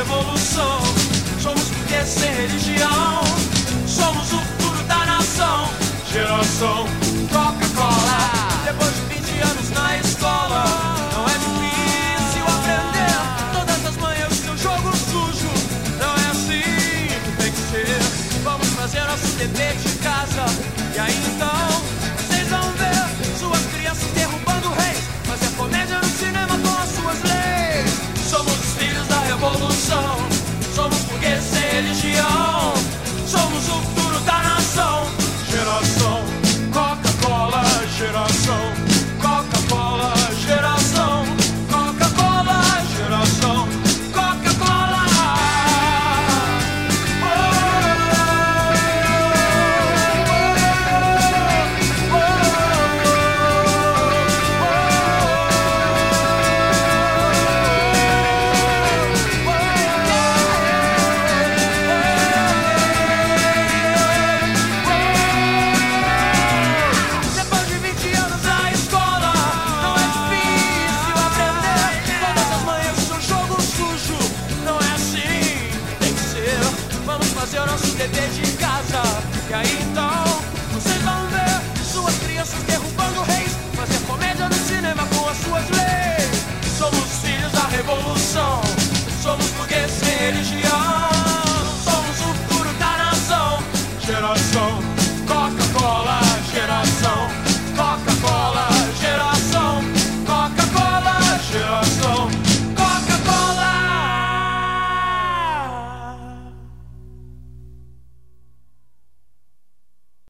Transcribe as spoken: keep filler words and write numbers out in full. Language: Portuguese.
revolução. Somos burgueses sem religião. Somos o futuro da nação. Geração Coca-Cola. Depois de vinte anos na escola, não é difícil aprender. Todas as manhãs o seu jogo sujo. Não é assim que tem que ser. Vamos fazer nosso dever de casa. E aí então, vocês vão ver suas crianças derrubando reis. Fazer comédia no cinema com as suas leis. Somos os filhos da revolução. Somos burgueses sem religião. Somos o futuro da nação. Geração Coca-Cola, geração Coca-Cola, geração Coca-Cola, geração Coca-Cola. Oh, oh, Depois de vinte anos na escola, não é difícil aprender. Todas as manhãs o seu jogo sujo. Não é assim que tem que ser. Vamos fazer o nosso dever de casa. E aí então, vocês vão ver suas crianças derrubando reis. Fazer comédia no cinema com as suas leis. Somos os filhos da revolução. Somos burgueses sem religião. Somos o futuro da nação. Geração Coca-Cola.